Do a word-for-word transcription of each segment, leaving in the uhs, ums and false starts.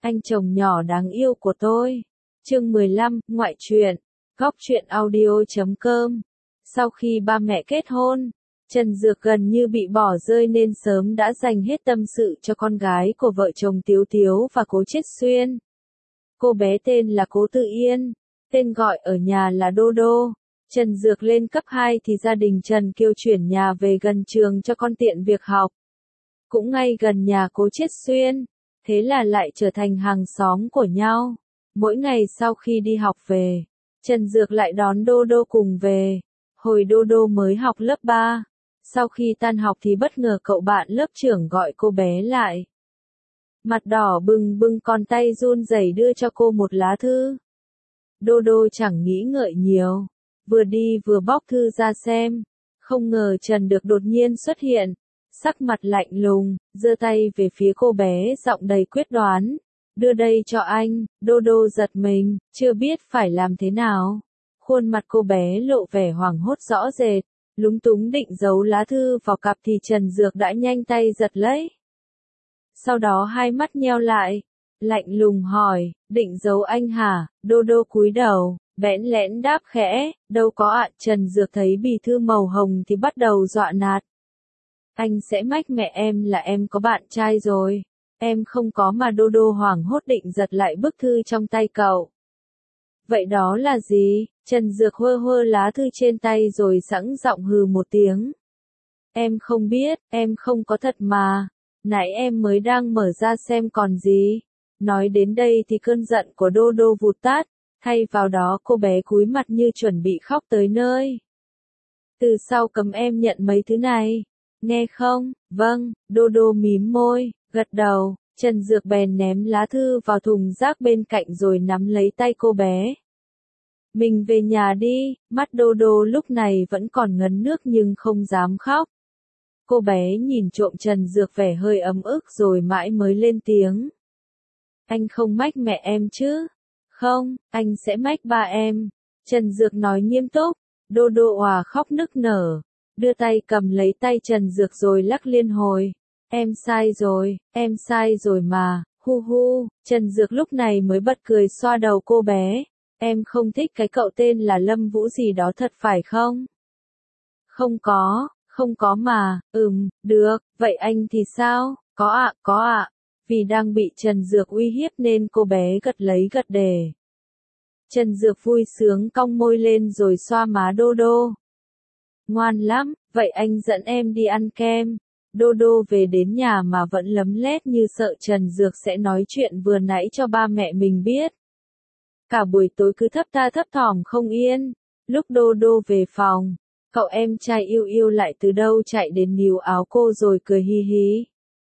Anh chồng nhỏ đáng yêu của tôi. Chương mười lăm, ngoại truyện. Góc truyện audio chấm com. Sau khi ba mẹ kết hôn, Trần Dược gần như bị bỏ rơi nên sớm đã dành hết tâm sự cho con gái của vợ chồng Tiếu Tiếu và Cố Chiết Xuyên. Cô bé tên là Cố Tự Yên, tên gọi ở nhà là Đô Đô. Trần Dược lên cấp hai thì gia đình Trần Kiêu chuyển nhà về gần trường cho con tiện việc học. Cũng ngay gần nhà Cố Chiết Xuyên, thế là lại trở thành hàng xóm của nhau. Mỗi ngày sau khi đi học về, Trần Dược lại đón Đô Đô cùng về. Hồi Đô Đô mới học lớp ba, sau khi tan học thì bất ngờ cậu bạn lớp trưởng gọi cô bé lại. Mặt đỏ bừng bừng còn tay run rẩy đưa cho cô một lá thư. Đô Đô chẳng nghĩ ngợi nhiều, vừa đi vừa bóc thư ra xem. Không ngờ Trần Dược đột nhiên xuất hiện, sắc mặt lạnh lùng, giơ tay về phía cô bé giọng đầy quyết đoán. Đưa đây cho anh. Đô Đô giật mình, chưa biết phải làm thế nào. Khuôn mặt cô bé lộ vẻ hoảng hốt rõ rệt, lúng túng định giấu lá thư vào cặp thì Trần Dược đã nhanh tay giật lấy. Sau đó hai mắt nheo lại, lạnh lùng hỏi, định giấu anh hả? Đô Đô cúi đầu, bẽn lẽn đáp khẽ, đâu có ạ. Trần Dược thấy bì thư màu hồng thì bắt đầu dọa nạt. Anh sẽ mách mẹ em là em có bạn trai rồi. Em không có mà. Đô Đô hoảng hốt định giật lại bức thư trong tay cậu. Vậy đó là gì? Trần Dược hơ hơ lá thư trên tay rồi sẵn giọng hừ một tiếng. Em không biết, em không có thật mà. Nãy em mới đang mở ra xem còn gì. Nói đến đây thì cơn giận của Đô Đô vụt tắt, thay vào đó cô bé cúi mặt như chuẩn bị khóc tới nơi. Từ sau cấm em nhận mấy thứ này. Nghe không? Vâng. Đô Đô mím môi, gật đầu. Trần Dược bèn ném lá thư vào thùng rác bên cạnh rồi nắm lấy tay cô bé. Mình về nhà đi. Mắt Đô Đô lúc này vẫn còn ngấn nước nhưng không dám khóc. Cô bé nhìn trộm Trần Dược vẻ hơi ấm ức rồi mãi mới lên tiếng. Anh không mách mẹ em chứ? Không, anh sẽ mách ba em. Trần Dược nói nghiêm túc. Đô Đô òa khóc nức nở, đưa tay cầm lấy tay Trần Dược rồi lắc liên hồi. Em sai rồi, em sai rồi mà, hu hu. Trần Dược lúc này mới bật cười xoa đầu cô bé. Em không thích cái cậu tên là Lâm Vũ gì đó thật phải không? Không có, không có mà. Ừm, được, vậy anh thì sao? Có ạ, có ạ. Vì đang bị Trần Dược uy hiếp nên cô bé gật lấy gật để. Trần Dược vui sướng cong môi lên rồi xoa má Đô Đô. Ngoan lắm, vậy anh dẫn em đi ăn kem. Đô Đô về đến nhà mà vẫn lấm lét như sợ Trần Dược sẽ nói chuyện vừa nãy cho ba mẹ mình biết. Cả buổi tối cứ thấp tha thấp thỏm không yên. Lúc Đô Đô về phòng, cậu em trai yêu yêu lại từ đâu chạy đến níu áo cô rồi cười hi hí.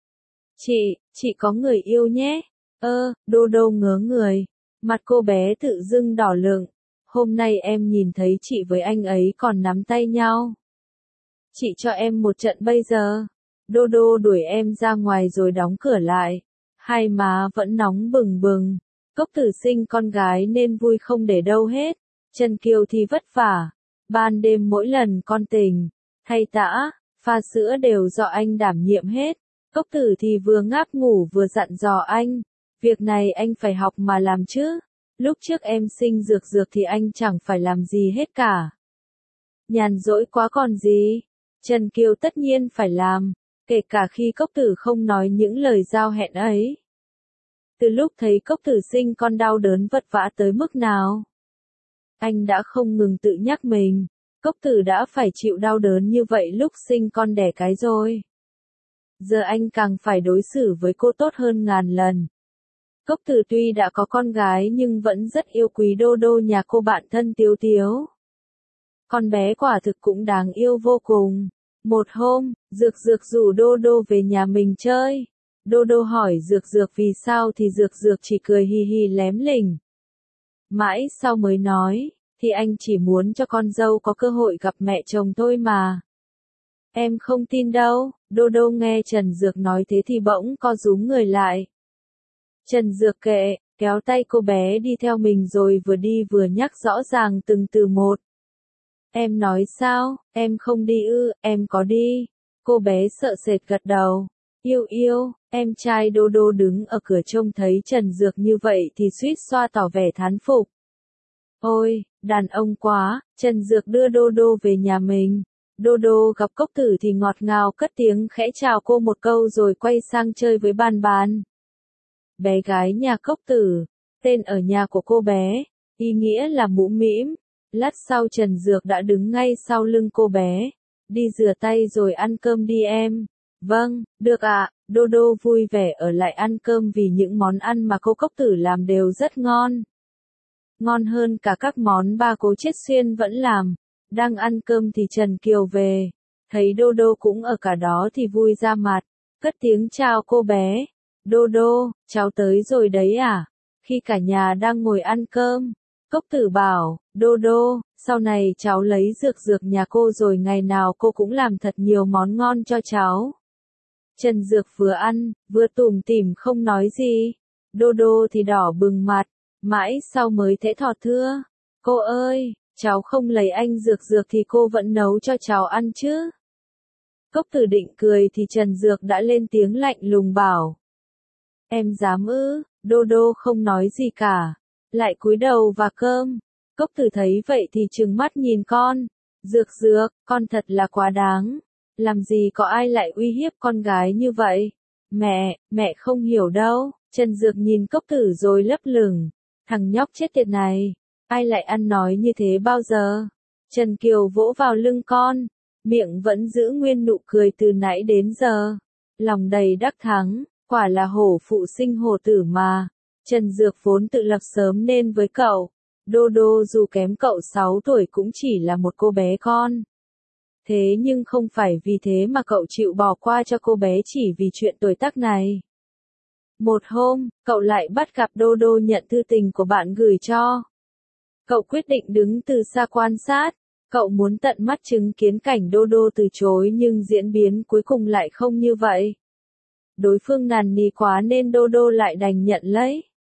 Chị, chị có người yêu nhé. Ơ, Đô Đô ngớ người. Mặt cô bé tự dưng đỏ lựng. Hôm nay em nhìn thấy chị với anh ấy còn nắm tay nhau. Chị cho em một trận bây giờ. Đô Đô đuổi em ra ngoài rồi đóng cửa lại. Hai má vẫn nóng bừng bừng. Cốc Tử sinh con gái nên vui không để đâu hết. Trần Kiều thì vất vả. Ban đêm mỗi lần con tỉnh, thay tã, pha sữa đều do anh đảm nhiệm hết. Cốc Tử thì vừa ngáp ngủ vừa dặn dò anh. Việc này anh phải học mà làm chứ. Lúc trước em sinh Dược Dược thì anh chẳng phải làm gì hết cả. Nhàn rỗi quá còn gì. Trần Kiều tất nhiên phải làm, kể cả khi Cốc Tử không nói những lời giao hẹn ấy. Từ lúc thấy Cốc Tử sinh con đau đớn vất vả tới mức nào, anh đã không ngừng tự nhắc mình, Cốc Tử đã phải chịu đau đớn như vậy lúc sinh con đẻ cái rồi. Giờ anh càng phải đối xử với cô tốt hơn ngàn lần. Cốc Tử tuy đã có con gái nhưng vẫn rất yêu quý Đô Đô nhà cô bạn thân Tiếu Tiếu. Con bé quả thực cũng đáng yêu vô cùng. Một hôm, Dược Dược rủ Đô Đô về nhà mình chơi. Đô Đô hỏi Dược Dược vì sao thì Dược Dược chỉ cười hi hi lém lỉnh. Mãi sau mới nói, thì anh chỉ muốn cho con dâu có cơ hội gặp mẹ chồng thôi mà. Em không tin đâu. Đô Đô nghe Trần Dược nói thế thì bỗng co rúm người lại. Trần Dược kệ, kéo tay cô bé đi theo mình rồi vừa đi vừa nhắc rõ ràng từng từ một. Em nói sao? Em không đi ư? Em có đi. Cô bé sợ sệt gật đầu. Yêu yêu, em trai Đô Đô đứng ở cửa trông thấy Trần Dược như vậy thì suýt xoa tỏ vẻ thán phục. Ôi, đàn ông quá, Trần Dược đưa Đô Đô về nhà mình. Đô Đô gặp Cốc Tử thì ngọt ngào cất tiếng khẽ chào cô một câu rồi quay sang chơi với Ban Ban. Bé gái nhà Cốc Tử, tên ở nhà của cô bé, ý nghĩa là mũ mĩm. Lát sau Trần Dược đã đứng ngay sau lưng cô bé. Đi rửa tay rồi ăn cơm đi em. Vâng, được ạ. Đô Đô vui vẻ ở lại ăn cơm vì những món ăn mà cô Cốc Tử làm đều rất ngon. Ngon hơn cả các món ba cô Chiết Xuyên vẫn làm. Đang ăn cơm thì Trần Kiều về. Thấy Đô Đô cũng ở cả đó thì vui ra mặt. Cất tiếng chào cô bé. Đô Đô, cháu tới rồi đấy à? Khi cả nhà đang ngồi ăn cơm, Cốc Tử bảo, Đô Đô, sau này cháu lấy dược dược nhà cô rồi ngày nào cô cũng làm thật nhiều món ngon cho cháu. Trần Dược vừa ăn, vừa tủm tỉm không nói gì. Đô Đô thì đỏ bừng mặt, mãi sau mới thẽ thọt thưa. Cô ơi, cháu không lấy anh Dược Dược thì cô vẫn nấu cho cháu ăn chứ? Cốc Tử định cười thì Trần Dược đã lên tiếng lạnh lùng bảo. Em dám ư? Đô Đô không nói gì cả, lại cúi đầu vào cơm. Cốc Tử thấy vậy thì trừng mắt nhìn con. Dược Dược, con thật là quá đáng. Làm gì có ai lại uy hiếp con gái như vậy? Mẹ, mẹ không hiểu đâu. Trần Dược nhìn Cốc Tử rồi lấp lửng. Thằng nhóc chết tiệt này, ai lại ăn nói như thế bao giờ? Trần Kiều vỗ vào lưng con, miệng vẫn giữ nguyên nụ cười từ nãy đến giờ. Lòng đầy đắc thắng, quả là hổ phụ sinh hổ tử mà. Trần Dược vốn tự lập sớm nên với cậu, Đô Đô dù kém cậu sáu tuổi cũng chỉ là một cô bé con. Thế nhưng không phải vì thế mà cậu chịu bỏ qua cho cô bé chỉ vì chuyện tuổi tác này. Một hôm, cậu lại bắt gặp Đô Đô nhận thư tình của bạn gửi cho. Cậu quyết định đứng từ xa quan sát. Cậu muốn tận mắt chứng kiến cảnh Đô Đô từ chối nhưng diễn biến cuối cùng lại không như vậy. Đối phương nàn nỉ quá nên Đô Đô lại đành nhận lấy.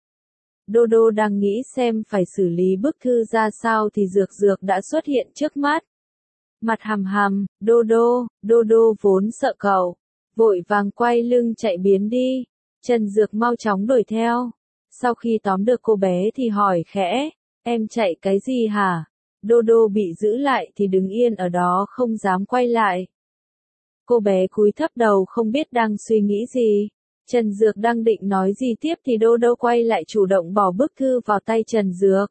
Đô Đô đang nghĩ xem phải xử lý bức thư ra sao thì Dược Dược đã xuất hiện trước mắt. Mặt hằm hằm, Đô Đô, Đô Đô vốn sợ cậu, vội vàng quay lưng chạy biến đi. Trần Dược mau chóng đuổi theo. Sau khi tóm được cô bé thì hỏi khẽ, em chạy cái gì hả? Đô Đô bị giữ lại thì đứng yên ở đó không dám quay lại. Cô bé cúi thấp đầu không biết đang suy nghĩ gì. Trần Dược đang định nói gì tiếp thì Đô Đô quay lại chủ động bỏ bức thư vào tay Trần Dược.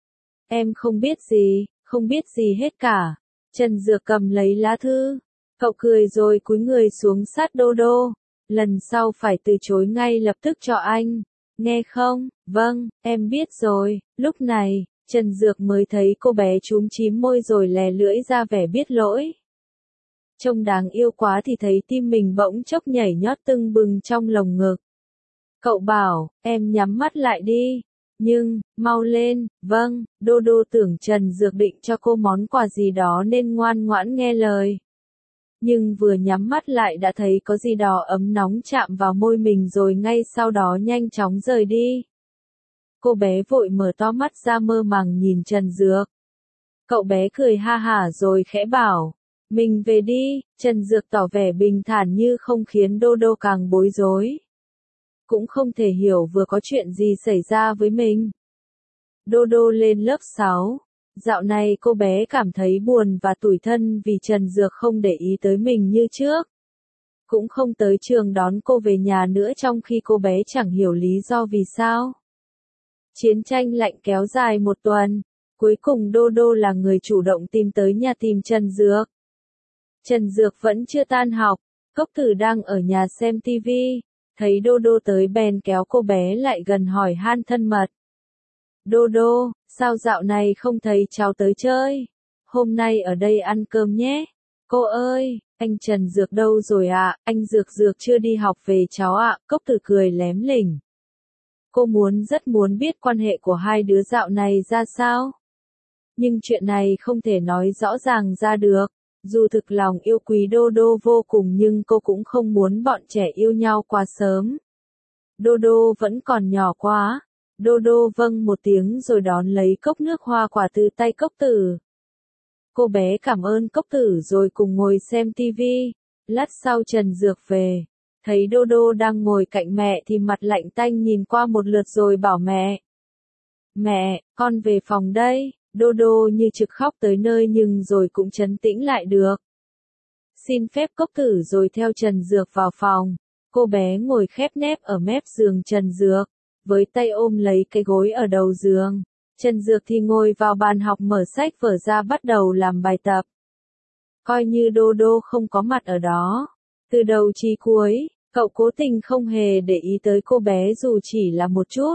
Em không biết gì, không biết gì hết cả. Trần Dược cầm lấy lá thư. Cậu cười rồi cúi người xuống sát Đô Đô. Lần sau phải từ chối ngay lập tức cho anh. Nghe không? Vâng, em biết rồi. Lúc này, Trần Dược mới thấy cô bé chúm chím môi rồi lè lưỡi ra vẻ biết lỗi. Trông đáng yêu quá thì thấy tim mình bỗng chốc nhảy nhót tưng bừng trong lồng ngực. Cậu bảo, em nhắm mắt lại đi. Nhưng, mau lên, vâng, Đô Đô tưởng Trần Dược định cho cô món quà gì đó nên ngoan ngoãn nghe lời. Nhưng vừa nhắm mắt lại đã thấy có gì đó ấm nóng chạm vào môi mình rồi ngay sau đó nhanh chóng rời đi. Cô bé vội mở to mắt ra mơ màng nhìn Trần Dược. Cậu bé cười ha hả rồi khẽ bảo, mình về đi. Trần Dược tỏ vẻ bình thản như không khiến Đô Đô càng bối rối. Cũng không thể hiểu vừa có chuyện gì xảy ra với mình. Đô Đô lên lớp sáu. Dạo này cô bé cảm thấy buồn và tủi thân vì Trần Dược không để ý tới mình như trước. Cũng không tới trường đón cô về nhà nữa trong khi cô bé chẳng hiểu lý do vì sao. Chiến tranh lạnh kéo dài một tuần. Cuối cùng Đô Đô là người chủ động tìm tới nhà tìm Trần Dược. Trần Dược vẫn chưa tan học. Cốc Tử đang ở nhà xem tivi. Thấy Đô Đô tới bèn kéo cô bé lại gần hỏi han thân mật. Đô Đô, sao dạo này không thấy cháu tới chơi? Hôm nay ở đây ăn cơm nhé. Cô ơi, anh Trần Dược đâu rồi ạ? À? Anh Dược Dược chưa đi học về cháu ạ. À? Cốc Tử cười lém lỉnh. Cô muốn rất muốn biết quan hệ của hai đứa dạo này ra sao. Nhưng chuyện này không thể nói rõ ràng ra được. Dù thực lòng yêu quý Đô Đô vô cùng nhưng cô cũng không muốn bọn trẻ yêu nhau quá sớm. Đô Đô vẫn còn nhỏ quá. Đô Đô vâng một tiếng rồi đón lấy cốc nước hoa quả từ tay Cốc Tử. Cô bé cảm ơn Cốc Tử rồi cùng ngồi xem tivi. Lát sau Trần Dược về. Thấy Đô Đô đang ngồi cạnh mẹ thì mặt lạnh tanh nhìn qua một lượt rồi bảo mẹ. Mẹ, con về phòng đây. Đô Đô như trực khóc tới nơi nhưng rồi cũng trấn tĩnh lại được. Xin phép cốc tử rồi theo Trần Dược vào phòng. Cô bé ngồi khép nép ở mép giường Trần Dược, với tay ôm lấy cái gối ở đầu giường. Trần Dược thì ngồi vào bàn học mở sách vở ra bắt đầu làm bài tập. Coi như Đô Đô không có mặt ở đó. Từ đầu chí cuối, cậu cố tình không hề để ý tới cô bé dù chỉ là một chút.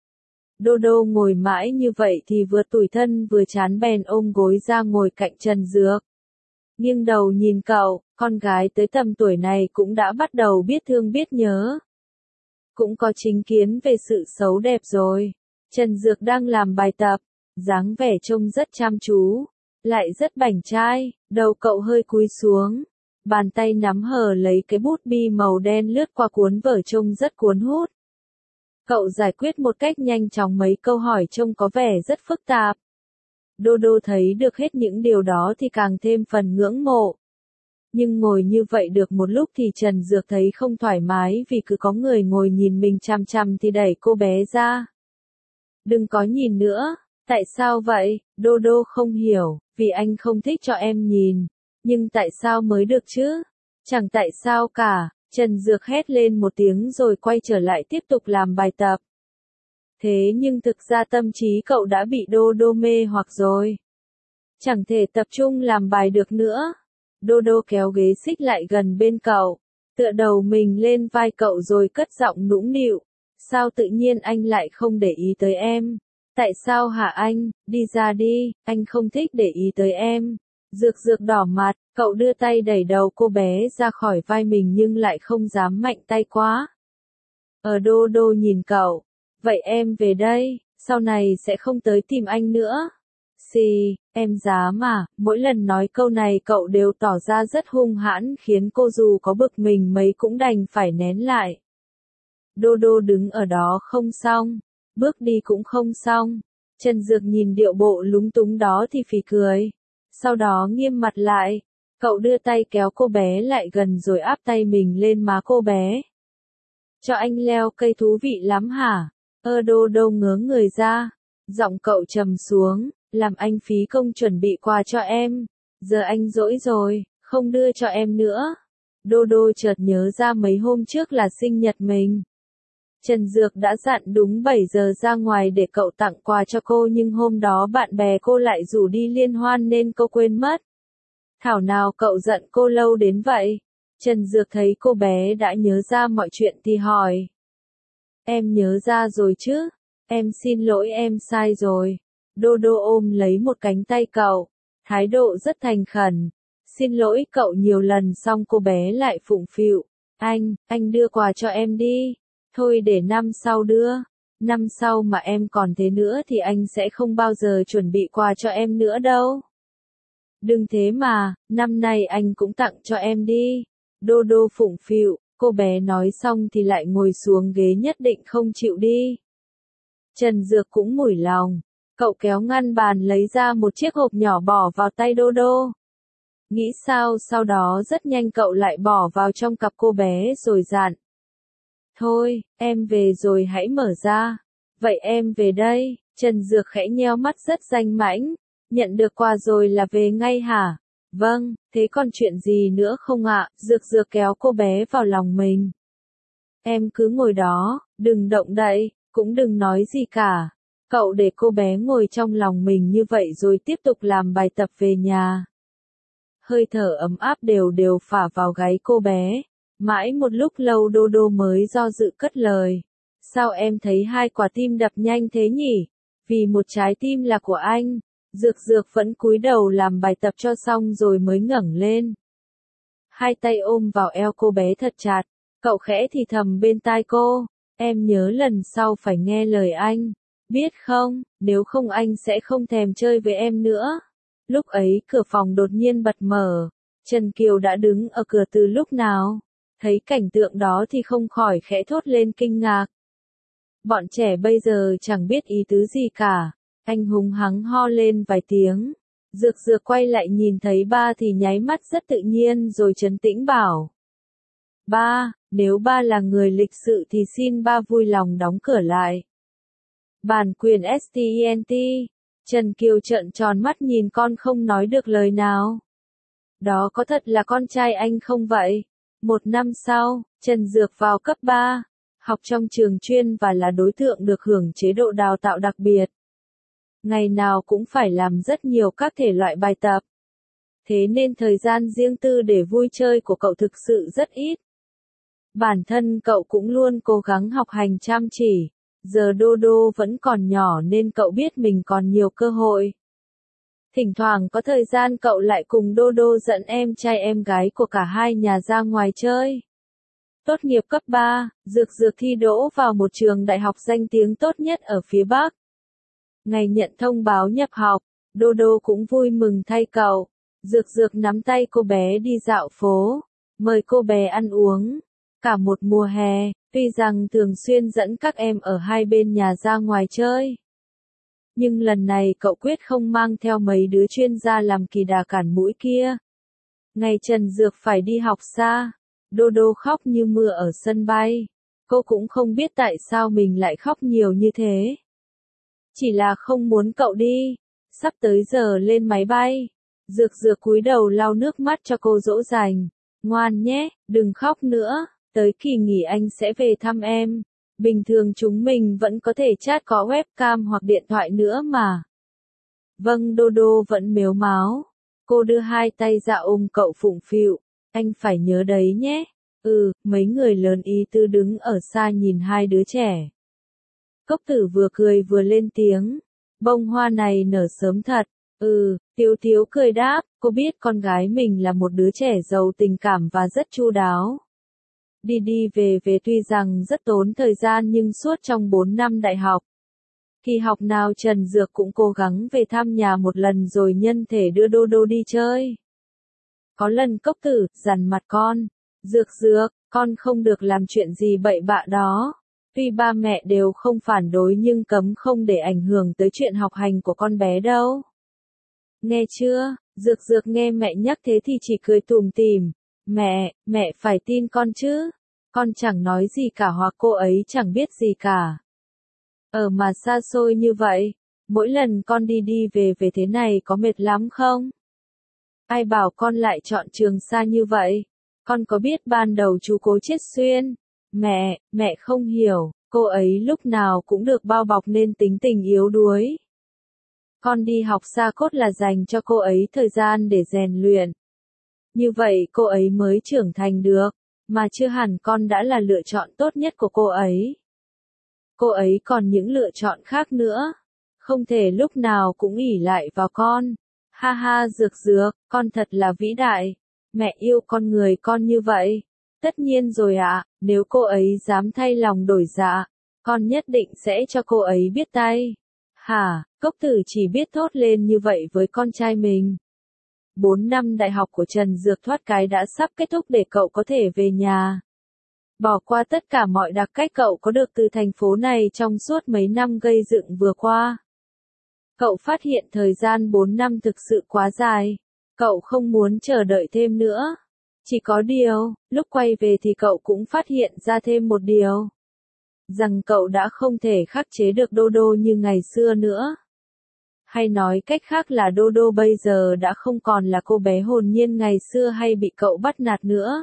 Đô Đô ngồi mãi như vậy thì vừa tủi thân vừa chán bèn ôm gối ra ngồi cạnh Trần Dược. Nghiêng đầu nhìn cậu, con gái tới tầm tuổi này cũng đã bắt đầu biết thương biết nhớ. Cũng có chính kiến về sự xấu đẹp rồi. Trần Dược đang làm bài tập, dáng vẻ trông rất chăm chú, lại rất bảnh trai, đầu cậu hơi cúi xuống. Bàn tay nắm hờ lấy cái bút bi màu đen lướt qua cuốn vở trông rất cuốn hút. Cậu giải quyết một cách nhanh chóng mấy câu hỏi trông có vẻ rất phức tạp. Đô Đô thấy được hết những điều đó thì càng thêm phần ngưỡng mộ. Nhưng ngồi như vậy được một lúc thì Trần Dược thấy không thoải mái vì cứ có người ngồi nhìn mình chằm chằm thì đẩy cô bé ra. Đừng có nhìn nữa. Tại sao vậy? Đô Đô không hiểu, vì anh không thích cho em nhìn. Nhưng tại sao mới được chứ? Chẳng tại sao cả. Trần Dược hét lên một tiếng rồi quay trở lại tiếp tục làm bài tập. Thế nhưng thực ra tâm trí cậu đã bị Đô Đô mê hoặc rồi. Chẳng thể tập trung làm bài được nữa. Đô Đô kéo ghế xích lại gần bên cậu, tựa đầu mình lên vai cậu rồi cất giọng nũng nịu. Sao tự nhiên anh lại không để ý tới em? Tại sao hả anh? Đi ra đi, anh không thích để ý tới em. Dược Dược đỏ mặt, cậu đưa tay đẩy đầu cô bé ra khỏi vai mình nhưng lại không dám mạnh tay quá. Ở Đô Đô nhìn cậu. Vậy em về đây, sau này sẽ không tới tìm anh nữa. Xì, em dám à, mỗi lần nói câu này cậu đều tỏ ra rất hung hãn khiến cô dù có bực mình mấy cũng đành phải nén lại. Đô Đô đứng ở đó không xong, bước đi cũng không xong. Trần Dược nhìn điệu bộ lúng túng đó thì phì cười. Sau đó nghiêm mặt lại, cậu đưa tay kéo cô bé lại gần rồi áp tay mình lên má cô bé. Cho anh leo cây thú vị lắm hả? Ơ Đô Đô ngớ người ra, giọng cậu trầm xuống, làm anh phí công chuẩn bị quà cho em. Giờ anh rỗi rồi, không đưa cho em nữa. Đô Đô chợt nhớ ra mấy hôm trước là sinh nhật mình. Trần Dược đã dặn đúng bảy giờ ra ngoài để cậu tặng quà cho cô nhưng hôm đó bạn bè cô lại rủ đi liên hoan nên cô quên mất. Thảo nào cậu giận cô lâu đến vậy? Trần Dược thấy cô bé đã nhớ ra mọi chuyện thì hỏi. Em nhớ ra rồi chứ? Em xin lỗi em sai rồi. Đô Đô ôm lấy một cánh tay cậu, thái độ rất thành khẩn. Xin lỗi cậu nhiều lần xong cô bé lại phụng phịu. Anh, anh đưa quà cho em đi. Thôi để năm sau đưa. Năm sau mà em còn thế nữa thì anh sẽ không bao giờ chuẩn bị quà cho em nữa đâu. Đừng thế mà, năm nay anh cũng tặng cho em đi. Đô Đô phụng phịu, cô bé nói xong thì lại ngồi xuống ghế nhất định không chịu đi. Trần Dược cũng mủi lòng. Cậu kéo ngăn bàn lấy ra một chiếc hộp nhỏ bỏ vào tay Đô Đô. Nghĩ sao sau đó rất nhanh cậu lại bỏ vào trong cặp cô bé rồi dặn. Thôi, em về rồi hãy mở ra. Vậy em về đây. Trần Dược khẽ nheo mắt rất danh mãnh. Nhận được quà rồi là về ngay hả? Vâng, thế còn chuyện gì nữa không ạ? Dược Dược kéo cô bé vào lòng mình. Em cứ ngồi đó, đừng động đậy, cũng đừng nói gì cả. Cậu để cô bé ngồi trong lòng mình như vậy rồi tiếp tục làm bài tập về nhà. Hơi thở ấm áp đều đều phả vào gáy cô bé. Mãi một lúc lâu Đô Đô mới do dự cất lời. Sao em thấy hai quả tim đập nhanh thế nhỉ? Vì một trái tim là của anh. Dược Dược vẫn cúi đầu làm bài tập cho xong rồi mới ngẩng lên. Hai tay ôm vào eo cô bé thật chặt. Cậu khẽ thì thầm bên tai cô. Em nhớ lần sau phải nghe lời anh. Biết không, nếu không anh sẽ không thèm chơi với em nữa. Lúc ấy cửa phòng đột nhiên bật mở. Trần Kiều đã đứng ở cửa từ lúc nào. Thấy cảnh tượng đó thì không khỏi khẽ thốt lên kinh ngạc. Bọn trẻ bây giờ chẳng biết ý tứ gì cả. Anh hùng hắng ho lên vài tiếng. Dược Dược quay lại nhìn thấy ba thì nháy mắt rất tự nhiên rồi trấn tĩnh bảo. Ba, nếu ba là người lịch sự thì xin ba vui lòng đóng cửa lại. Bản quyền stent. Trần Kiều trợn tròn mắt nhìn con không nói được lời nào. Đó có thật là con trai anh không vậy? Một năm sau, Trần Dược vào cấp ba, học trong trường chuyên và là đối tượng được hưởng chế độ đào tạo đặc biệt. Ngày nào cũng phải làm rất nhiều các thể loại bài tập. Thế nên thời gian riêng tư để vui chơi của cậu thực sự rất ít. Bản thân cậu cũng luôn cố gắng học hành chăm chỉ. Giờ Đô Đô vẫn còn nhỏ nên cậu biết mình còn nhiều cơ hội. Thỉnh thoảng có thời gian cậu lại cùng Đô Đô dẫn em trai em gái của cả hai nhà ra ngoài chơi. Tốt nghiệp cấp ba, Dược Dược thi đỗ vào một trường đại học danh tiếng tốt nhất ở phía Bắc. Ngày nhận thông báo nhập học, Đô Đô cũng vui mừng thay cậu. Dược Dược nắm tay cô bé đi dạo phố, mời cô bé ăn uống. Cả một mùa hè, tuy rằng thường xuyên dẫn các em ở hai bên nhà ra ngoài chơi. Nhưng lần này cậu quyết không mang theo mấy đứa chuyên gia làm kỳ đà cản mũi kia. Ngày Trần Dược phải đi học xa, Đô Đô khóc như mưa ở sân bay. Cô cũng không biết tại sao mình lại khóc nhiều như thế. Chỉ là không muốn cậu đi. Sắp tới giờ lên máy bay. Dược Dược cúi đầu lau nước mắt cho cô dỗ dành. Ngoan nhé, đừng khóc nữa. Tới kỳ nghỉ anh sẽ về thăm em. Bình thường chúng mình vẫn có thể chat có webcam hoặc điện thoại nữa mà. Vâng, Đô Đô vẫn mếu máo. Cô đưa hai tay ra ôm cậu phụng phịu. Anh phải nhớ đấy nhé. Ừ, mấy người lớn ý tư đứng ở xa nhìn hai đứa trẻ. Cốc Tử vừa cười vừa lên tiếng. Bông hoa này nở sớm thật. Ừ, Tiếu Tiếu cười đáp, cô biết con gái mình là một đứa trẻ giàu tình cảm và rất chu đáo. Đi đi về về tuy rằng rất tốn thời gian nhưng suốt trong bốn năm đại học. Kỳ học nào Trần Dược cũng cố gắng về thăm nhà một lần rồi nhân thể đưa Đô Đô đi chơi. Có lần Cốc Tử dằn mặt con. Dược Dược, con không được làm chuyện gì bậy bạ đó. Tuy ba mẹ đều không phản đối nhưng cấm không để ảnh hưởng tới chuyện học hành của con bé đâu. Nghe chưa? Dược Dược nghe mẹ nhắc thế thì chỉ cười tủm tỉm. Mẹ, mẹ phải tin con chứ. Con chẳng nói gì cả hoặc cô ấy chẳng biết gì cả. Ở mà xa xôi như vậy, mỗi lần con đi đi về về thế này có mệt lắm không? Ai bảo con lại chọn trường xa như vậy? Con có biết ban đầu chú Cố chết xuyên? Mẹ, mẹ không hiểu, cô ấy lúc nào cũng được bao bọc nên tính tình yếu đuối. Con đi học xa cốt là dành cho cô ấy thời gian để rèn luyện. Như vậy cô ấy mới trưởng thành được, mà chưa hẳn con đã là lựa chọn tốt nhất của cô ấy. Cô ấy còn những lựa chọn khác nữa. Không thể lúc nào cũng ỷ lại vào con. Ha ha Dược Dược, con thật là vĩ đại. Mẹ yêu con người con như vậy. Tất nhiên rồi ạ, à, nếu cô ấy dám thay lòng đổi dạ, con nhất định sẽ cho cô ấy biết tay. Hả, Cốc Tử chỉ biết thốt lên như vậy với con trai mình. Bốn năm đại học của Trần Dược thoát cái đã sắp kết thúc để cậu có thể về nhà. Bỏ qua tất cả mọi đặc cách cậu có được từ thành phố này trong suốt mấy năm gây dựng vừa qua. Cậu phát hiện thời gian bốn năm thực sự quá dài. Cậu không muốn chờ đợi thêm nữa. Chỉ có điều, lúc quay về thì cậu cũng phát hiện ra thêm một điều. Rằng cậu đã không thể khắc chế được Đô Đô như ngày xưa nữa. Hay nói cách khác là Đô Đô bây giờ đã không còn là cô bé hồn nhiên ngày xưa hay bị cậu bắt nạt nữa.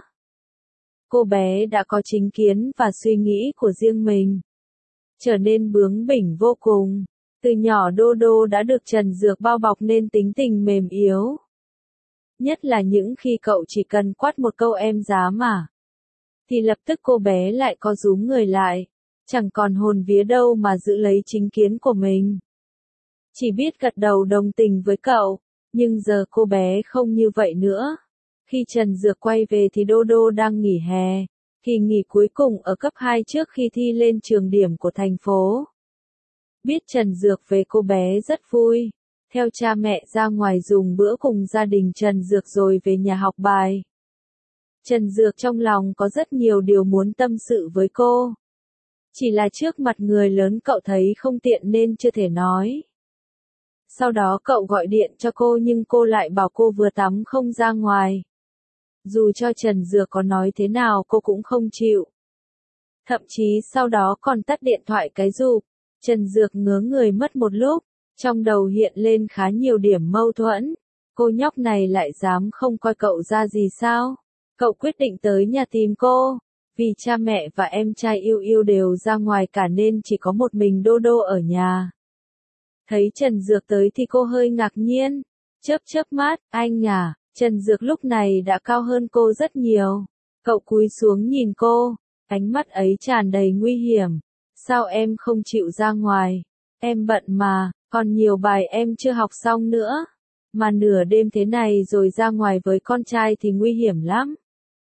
Cô bé đã có chính kiến và suy nghĩ của riêng mình. Trở nên bướng bỉnh vô cùng. Từ nhỏ Đô Đô đã được Trần Dược bao bọc nên tính tình mềm yếu. Nhất là những khi cậu chỉ cần quát một câu em dám mà. Thì lập tức cô bé lại co rúm người lại. Chẳng còn hồn vía đâu mà giữ lấy chính kiến của mình. Chỉ biết gật đầu đồng tình với cậu. Nhưng giờ cô bé không như vậy nữa. Khi Trần Dược quay về thì Đô Đô đang nghỉ hè. Kỳ nghỉ cuối cùng ở cấp hai trước khi thi lên trường điểm của thành phố. Biết Trần Dược về cô bé rất vui. Theo cha mẹ ra ngoài dùng bữa cùng gia đình Trần Dược rồi về nhà học bài. Trần Dược trong lòng có rất nhiều điều muốn tâm sự với cô. Chỉ là trước mặt người lớn cậu thấy không tiện nên chưa thể nói. Sau đó cậu gọi điện cho cô nhưng cô lại bảo cô vừa tắm không ra ngoài. Dù cho Trần Dược có nói thế nào cô cũng không chịu. Thậm chí sau đó còn tắt điện thoại cái rụp. Trần Dược ngớ người mất một lúc, trong đầu hiện lên khá nhiều điểm mâu thuẫn. Cô nhóc này lại dám không coi cậu ra gì sao? Cậu quyết định tới nhà tìm cô, vì cha mẹ và em trai yêu yêu đều ra ngoài cả nên chỉ có một mình Đô Đô ở nhà. Thấy Trần Dược tới thì cô hơi ngạc nhiên, chớp chớp mắt, anh à, Trần Dược lúc này đã cao hơn cô rất nhiều. Cậu cúi xuống nhìn cô, ánh mắt ấy tràn đầy nguy hiểm. Sao em không chịu ra ngoài? Em bận mà, còn nhiều bài em chưa học xong nữa. Mà nửa đêm thế này rồi ra ngoài với con trai thì nguy hiểm lắm.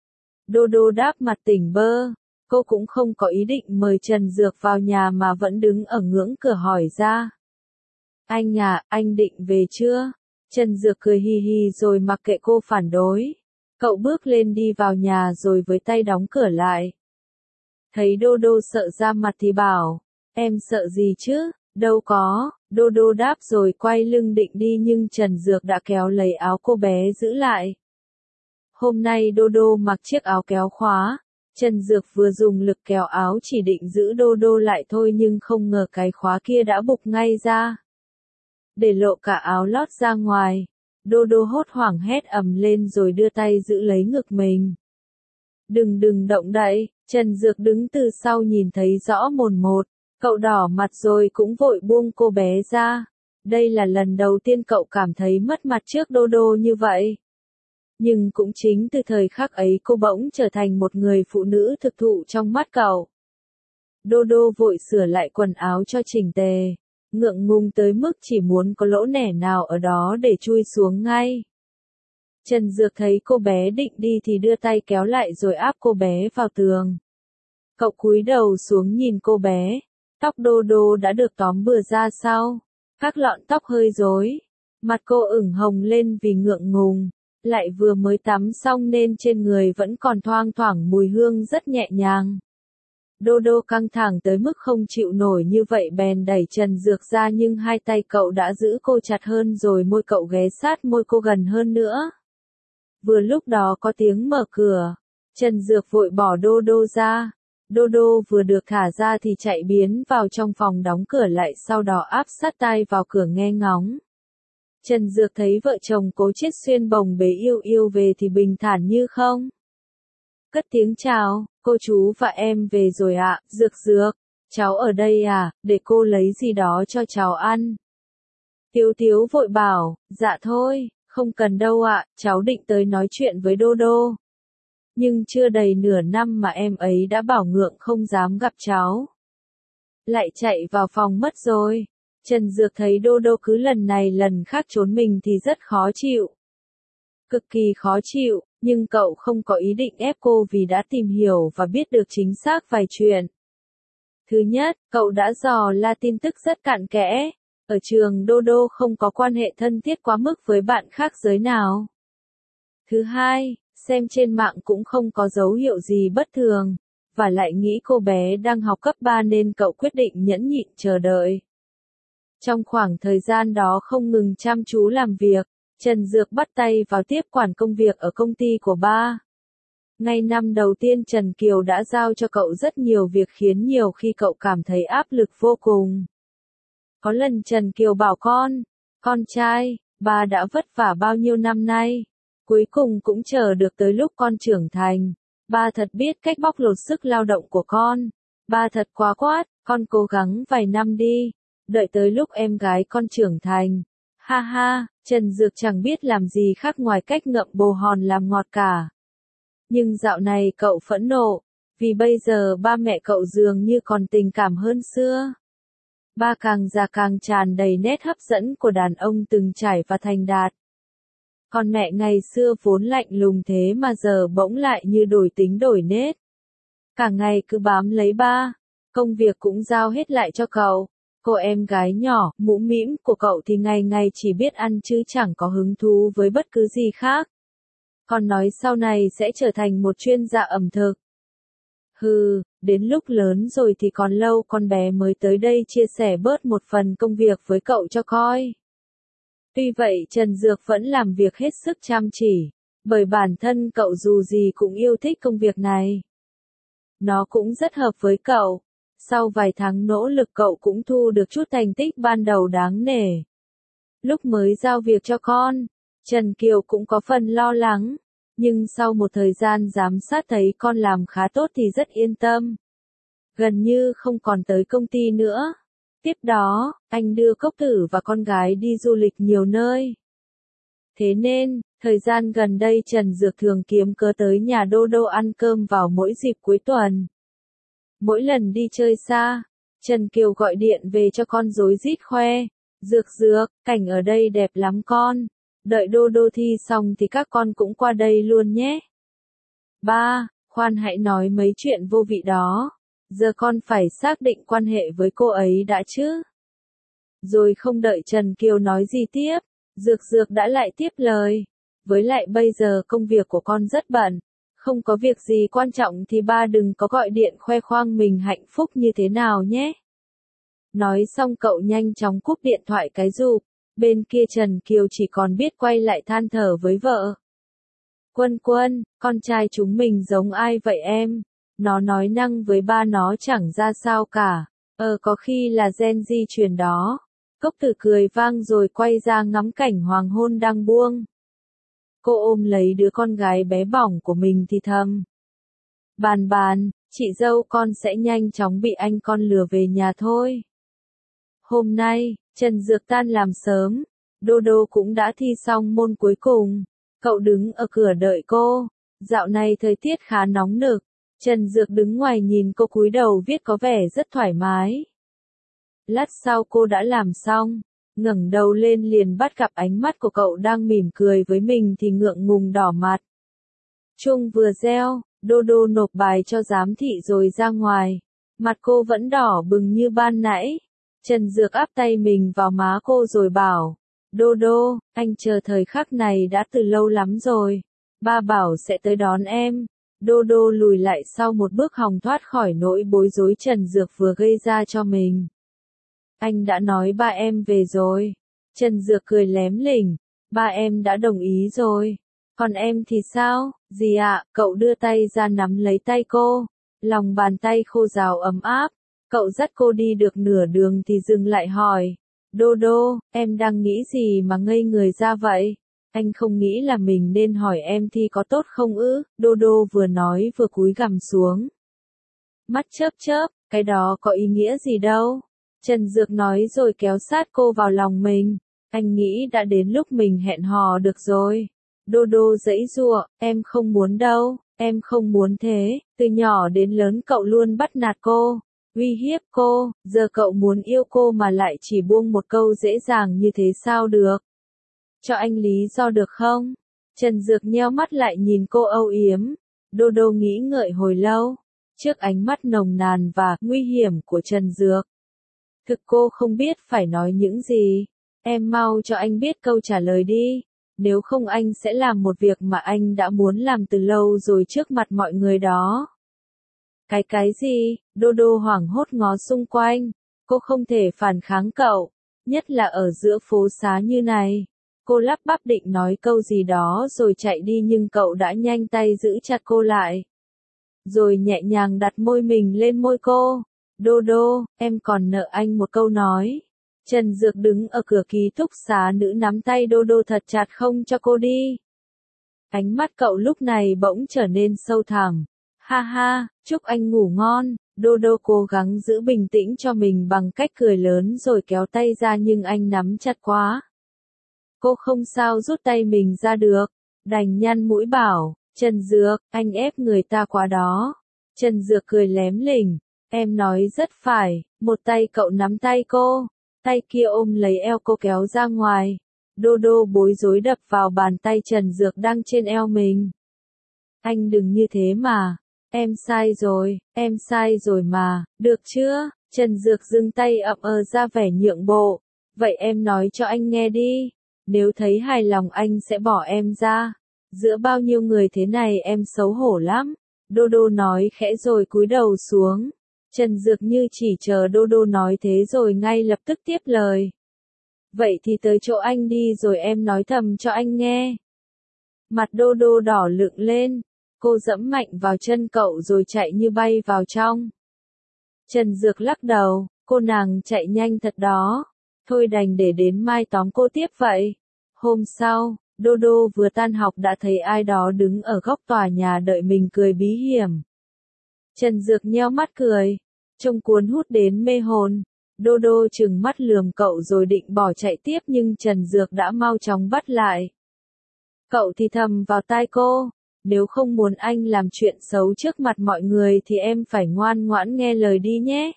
Đô Đô đáp mặt tỉnh bơ, cô cũng không có ý định mời Trần Dược vào nhà mà vẫn đứng ở ngưỡng cửa hỏi ra. Anh à, anh định về chưa? Trần Dược cười hì hì rồi mặc kệ cô phản đối. Cậu bước lên đi vào nhà rồi với tay đóng cửa lại. Thấy Đô Đô sợ ra mặt thì bảo, em sợ gì chứ, đâu có, Đô Đô đáp rồi quay lưng định đi nhưng Trần Dược đã kéo lấy áo cô bé giữ lại. Hôm nay Đô Đô mặc chiếc áo kéo khóa, Trần Dược vừa dùng lực kéo áo chỉ định giữ Đô Đô lại thôi nhưng không ngờ cái khóa kia đã bục ngay ra. Để lộ cả áo lót ra ngoài, Đô Đô hốt hoảng hét ầm lên rồi đưa tay giữ lấy ngực mình. Đừng đừng động đậy, Trần Dược đứng từ sau nhìn thấy rõ mồn một, cậu đỏ mặt rồi cũng vội buông cô bé ra. Đây là lần đầu tiên cậu cảm thấy mất mặt trước Đô Đô như vậy. Nhưng cũng chính từ thời khắc ấy cô bỗng trở thành một người phụ nữ thực thụ trong mắt cậu. Đô Đô vội sửa lại quần áo cho chỉnh tề, ngượng ngùng tới mức chỉ muốn có lỗ nẻ nào ở đó để chui xuống ngay. Trần Dược thấy cô bé định đi thì đưa tay kéo lại rồi áp cô bé vào tường. Cậu cúi đầu xuống nhìn cô bé, tóc Đô Đô đã được tóm bừa ra sau, các lọn tóc hơi rối, mặt cô ửng hồng lên vì ngượng ngùng, lại vừa mới tắm xong nên trên người vẫn còn thoang thoảng mùi hương rất nhẹ nhàng. Đô Đô căng thẳng tới mức không chịu nổi như vậy bèn đẩy Trần Dược ra nhưng hai tay cậu đã giữ cô chặt hơn rồi môi cậu ghé sát môi cô gần hơn nữa. Vừa lúc đó có tiếng mở cửa, Trần Dược vội bỏ Đô Đô ra. Đô Đô vừa được thả ra thì chạy biến vào trong phòng đóng cửa lại sau đó áp sát tai vào cửa nghe ngóng. Trần Dược thấy vợ chồng Cố Chiết Xuyên bồng bế yêu yêu về thì bình thản như không. Cất tiếng chào, cô chú và em về rồi ạ, Dược Dược, cháu ở đây à, để cô lấy gì đó cho cháu ăn. Tiếu Tiếu vội bảo, dạ thôi, không cần đâu ạ, cháu định tới nói chuyện với Đô Đô. Nhưng chưa đầy nửa năm mà em ấy đã bảo ngượng không dám gặp cháu. Lại chạy vào phòng mất rồi. Trần Dược thấy Đô Đô cứ lần này lần khác trốn mình thì rất khó chịu. Cực kỳ khó chịu, nhưng cậu không có ý định ép cô vì đã tìm hiểu và biết được chính xác vài chuyện. Thứ nhất, cậu đã dò la tin tức rất cặn kẽ. Ở trường Đô Đô không có quan hệ thân thiết quá mức với bạn khác giới nào. Thứ hai, xem trên mạng cũng không có dấu hiệu gì bất thường, và lại nghĩ cô bé đang học cấp ba nên cậu quyết định nhẫn nhịn chờ đợi. Trong khoảng thời gian đó không ngừng chăm chú làm việc, Trần Dược bắt tay vào tiếp quản công việc ở công ty của ba. Ngay năm đầu tiên Trần Kiều đã giao cho cậu rất nhiều việc khiến nhiều khi cậu cảm thấy áp lực vô cùng. Có lần Trần Kiều bảo con, con trai, ba đã vất vả bao nhiêu năm nay, cuối cùng cũng chờ được tới lúc con trưởng thành. Ba thật biết cách bóc lột sức lao động của con. Ba thật quá quát, con cố gắng vài năm đi, đợi tới lúc em gái con trưởng thành. Ha ha, Trần Dược chẳng biết làm gì khác ngoài cách ngậm bồ hòn làm ngọt cả. Nhưng dạo này cậu phẫn nộ, vì bây giờ ba mẹ cậu dường như còn tình cảm hơn xưa. Ba càng già càng tràn đầy nét hấp dẫn của đàn ông từng trải và thành đạt. Còn mẹ ngày xưa vốn lạnh lùng thế mà giờ bỗng lại như đổi tính đổi nết. Cả ngày cứ bám lấy ba, công việc cũng giao hết lại cho cậu. Cô em gái nhỏ, mũm mĩm của cậu thì ngày ngày chỉ biết ăn chứ chẳng có hứng thú với bất cứ gì khác. Còn nói sau này sẽ trở thành một chuyên gia ẩm thực. Hừ, đến lúc lớn rồi thì còn lâu con bé mới tới đây chia sẻ bớt một phần công việc với cậu cho coi. Tuy vậy Trần Dược vẫn làm việc hết sức chăm chỉ. Bởi bản thân cậu dù gì cũng yêu thích công việc này. Nó cũng rất hợp với cậu. Sau vài tháng nỗ lực cậu cũng thu được chút thành tích ban đầu đáng nể. Lúc mới giao việc cho con, Trần Kiều cũng có phần lo lắng. Nhưng sau một thời gian giám sát thấy con làm khá tốt thì rất yên tâm. Gần như không còn tới công ty nữa. Tiếp đó, anh đưa Cốc Tử và con gái đi du lịch nhiều nơi. Thế nên, thời gian gần đây Trần Dược thường kiếm cớ tới nhà Đô Đô ăn cơm vào mỗi dịp cuối tuần. Mỗi lần đi chơi xa, Trần Kiều gọi điện về cho con rối rít khoe. Dược Dược, cảnh ở đây đẹp lắm con. Đợi Đô Đô thi xong thì các con cũng qua đây luôn nhé. Ba, khoan hãy nói mấy chuyện vô vị đó. Giờ con phải xác định quan hệ với cô ấy đã chứ. Rồi không đợi Trần Kiều nói gì tiếp, Dược Dược đã lại tiếp lời. Với lại bây giờ công việc của con rất bận. Không có việc gì quan trọng thì ba đừng có gọi điện khoe khoang mình hạnh phúc như thế nào nhé. Nói xong cậu nhanh chóng cúp điện thoại cái rụp. Bên kia Trần Kiều chỉ còn biết quay lại than thở với vợ. Quân Quân, con trai chúng mình giống ai vậy em? Nó nói năng với ba nó chẳng ra sao cả. Ờ có khi là gen di truyền đó. Cốc Tử cười vang rồi quay ra ngắm cảnh hoàng hôn đang buông. Cô ôm lấy đứa con gái bé bỏng của mình thì thầm. Bàn bàn, chị dâu con sẽ nhanh chóng bị anh con lừa về nhà thôi. Hôm nay, Trần Dược tan làm sớm. Đô Đô cũng đã thi xong môn cuối cùng. Cậu đứng ở cửa đợi cô. Dạo này thời tiết khá nóng nực. Trần Dược đứng ngoài nhìn cô cúi đầu viết có vẻ rất thoải mái. Lát sau cô đã làm xong. Ngẩng đầu lên liền bắt gặp ánh mắt của cậu đang mỉm cười với mình thì ngượng ngùng đỏ mặt. Chuông vừa reo, Đô Đô nộp bài cho giám thị rồi ra ngoài. Mặt cô vẫn đỏ bừng như ban nãy. Trần Dược áp tay mình vào má cô rồi bảo. Đô Đô, anh chờ thời khắc này đã từ lâu lắm rồi. Ba bảo sẽ tới đón em. Đô Đô lùi lại sau một bước hòng thoát khỏi nỗi bối rối Trần Dược vừa gây ra cho mình. Anh đã nói ba em về rồi. Trần Dược cười lém lỉnh. Ba em đã đồng ý rồi. Còn em thì sao? Gì ạ? Cậu đưa tay ra nắm lấy tay cô. Lòng bàn tay khô ráo ấm áp. Cậu dắt cô đi được nửa đường thì dừng lại hỏi. Đô Đô, em đang nghĩ gì mà ngây người ra vậy? Anh không nghĩ là mình nên hỏi em thi có tốt không ư? Đô Đô vừa nói vừa cúi gằm xuống. Mắt chớp chớp, cái đó có ý nghĩa gì đâu. Trần Dược nói rồi kéo sát cô vào lòng mình. Anh nghĩ đã đến lúc mình hẹn hò được rồi. Đô Đô giãy giụa, em không muốn đâu, em không muốn thế. Từ nhỏ đến lớn cậu luôn bắt nạt cô, uy hiếp cô, giờ cậu muốn yêu cô mà lại chỉ buông một câu dễ dàng như thế sao được? Cho anh lý do được không? Trần Dược nheo mắt lại nhìn cô âu yếm. Đô Đô nghĩ ngợi hồi lâu, trước ánh mắt nồng nàn và nguy hiểm của Trần Dược. Thực cô không biết phải nói những gì. Em mau cho anh biết câu trả lời đi. Nếu không anh sẽ làm một việc mà anh đã muốn làm từ lâu rồi trước mặt mọi người đó. Cái cái gì? Đô Đô hoảng hốt ngó xung quanh. Cô không thể phản kháng cậu. Nhất là ở giữa phố xá như này. Cô lắp bắp định nói câu gì đó rồi chạy đi nhưng cậu đã nhanh tay giữ chặt cô lại. Rồi nhẹ nhàng đặt môi mình lên môi cô. Đô Đô, em còn nợ anh một câu nói. Trần Dược đứng ở cửa ký túc xá nữ nắm tay Đô Đô thật chặt không cho cô đi. Ánh mắt cậu lúc này bỗng trở nên sâu thẳm. Ha ha, chúc anh ngủ ngon. Đô Đô cố gắng giữ bình tĩnh cho mình bằng cách cười lớn rồi kéo tay ra nhưng anh nắm chặt quá. Cô không sao rút tay mình ra được. Đành nhăn mũi bảo, Trần Dược, anh ép người ta quá đó. Trần Dược cười lém lỉnh. Em nói rất phải. Một tay cậu nắm tay cô. Tay kia ôm lấy eo cô kéo ra ngoài. Đô Đô bối rối đập vào bàn tay Trần Dược đang trên eo mình. Anh đừng như thế mà. Em sai rồi, em sai rồi mà, được chưa? Trần Dược dừng tay ậm ờ ra vẻ nhượng bộ. Vậy em nói cho anh nghe đi. Nếu thấy hài lòng anh sẽ bỏ em ra. Giữa bao nhiêu người thế này em xấu hổ lắm. Đô Đô nói khẽ rồi cúi đầu xuống. Trần Dược như chỉ chờ Đô Đô nói thế rồi ngay lập tức tiếp lời. Vậy thì tới chỗ anh đi rồi em nói thầm cho anh nghe. Mặt Đô Đô đỏ lựng lên, cô dẫm mạnh vào chân cậu rồi chạy như bay vào trong. Trần Dược lắc đầu, cô nàng chạy nhanh thật đó. Thôi đành để đến mai tóm cô tiếp vậy. Hôm sau, Đô Đô vừa tan học đã thấy ai đó đứng ở góc tòa nhà đợi mình cười bí hiểm. Trần Dược nheo mắt cười, trông cuốn hút đến mê hồn. Đô Đô trừng mắt lườm cậu rồi định bỏ chạy tiếp nhưng Trần Dược đã mau chóng bắt lại. Cậu thì thầm vào tai cô, nếu không muốn anh làm chuyện xấu trước mặt mọi người thì em phải ngoan ngoãn nghe lời đi nhé.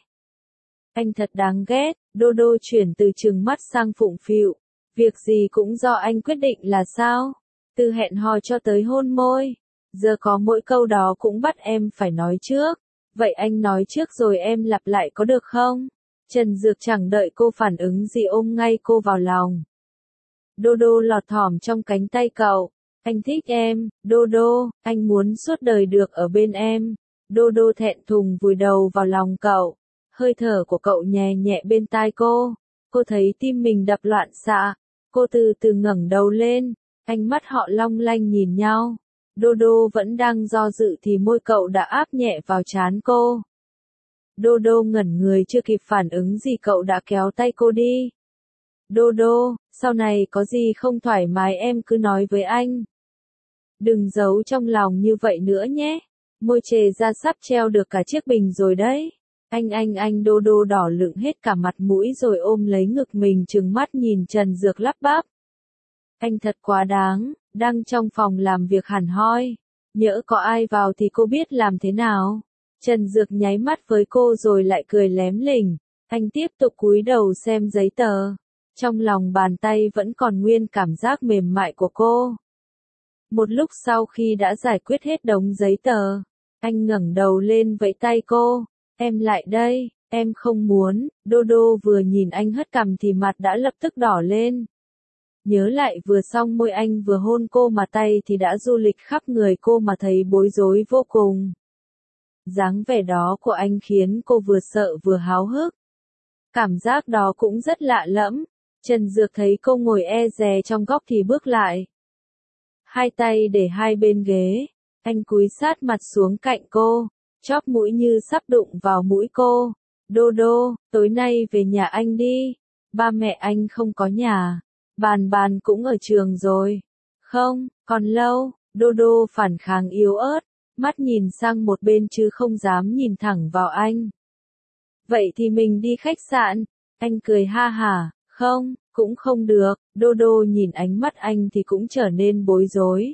Anh thật đáng ghét, Đô Đô chuyển từ trừng mắt sang phụng phịu. Việc gì cũng do anh quyết định là sao? Từ hẹn hò cho tới hôn môi. Giờ có mỗi câu đó cũng bắt em phải nói trước. Vậy anh nói trước rồi em lặp lại có được không? Trần Dược chẳng đợi cô phản ứng gì ôm ngay cô vào lòng. Đô Đô lọt thỏm trong cánh tay cậu. Anh thích em, Đô Đô, anh muốn suốt đời được ở bên em. Đô Đô thẹn thùng vùi đầu vào lòng cậu. Hơi thở của cậu nhẹ nhẹ bên tai cô. Cô thấy tim mình đập loạn xạ. Cô từ từ ngẩng đầu lên. Ánh mắt họ long lanh nhìn nhau. Đô Đô vẫn đang do dự thì môi cậu đã áp nhẹ vào trán cô. Đô Đô ngẩn người chưa kịp phản ứng gì cậu đã kéo tay cô đi. Đô Đô, sau này có gì không thoải mái em cứ nói với anh. Đừng giấu trong lòng như vậy nữa nhé. Môi chề ra sắp treo được cả chiếc bình rồi đấy. Anh anh anh Đô Đô đỏ lựng hết cả mặt mũi rồi ôm lấy ngực mình trừng mắt nhìn Trần Dược lắp bắp. Anh thật quá đáng, đang trong phòng làm việc hẳn hoi. Nhỡ có ai vào thì cô biết làm thế nào? Trần Dược nháy mắt với cô rồi lại cười lém lỉnh. Anh tiếp tục cúi đầu xem giấy tờ. Trong lòng bàn tay vẫn còn nguyên cảm giác mềm mại của cô. Một lúc sau khi đã giải quyết hết đống giấy tờ, anh ngẩng đầu lên vẫy tay cô. Em lại đây, em không muốn. Đô Đô vừa nhìn anh hất cằm thì mặt đã lập tức đỏ lên. Nhớ lại vừa xong môi anh vừa hôn cô mà tay thì đã du lịch khắp người cô mà thấy bối rối vô cùng. Dáng vẻ đó của anh khiến cô vừa sợ vừa háo hức. Cảm giác đó cũng rất lạ lẫm. Trần Dược thấy cô ngồi e dè trong góc thì bước lại. Hai tay để hai bên ghế. Anh cúi sát mặt xuống cạnh cô. Chóp mũi như sắp đụng vào mũi cô. Đô Đô, tối nay về nhà anh đi. Ba mẹ anh không có nhà. Bàn bàn cũng ở trường rồi. Không, còn lâu. Đô Đô phản kháng yếu ớt. Mắt nhìn sang một bên chứ không dám nhìn thẳng vào anh. Vậy thì mình đi khách sạn. Anh cười ha hả. Không, cũng không được. Đô Đô nhìn ánh mắt anh thì cũng trở nên bối rối.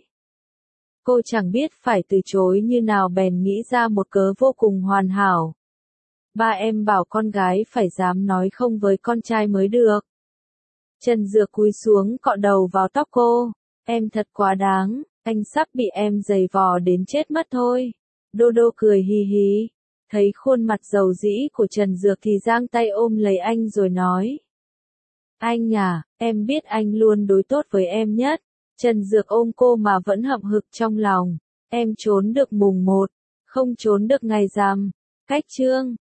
Cô chẳng biết phải từ chối như nào bèn nghĩ ra một cớ vô cùng hoàn hảo. Ba em bảo con gái phải dám nói không với con trai mới được. Trần Dược cúi xuống cọ đầu vào tóc cô. Em thật quá đáng, anh sắp bị em giày vò đến chết mất thôi. Đô Đô cười hì hì. Thấy khuôn mặt dầu dĩ của Trần Dược thì giang tay ôm lấy anh rồi nói. Anh à, em biết anh luôn đối tốt với em nhất. Trần Dược ôm cô mà vẫn hậm hực trong lòng. Em trốn được mùng một, không trốn được ngày rằm. Cách chương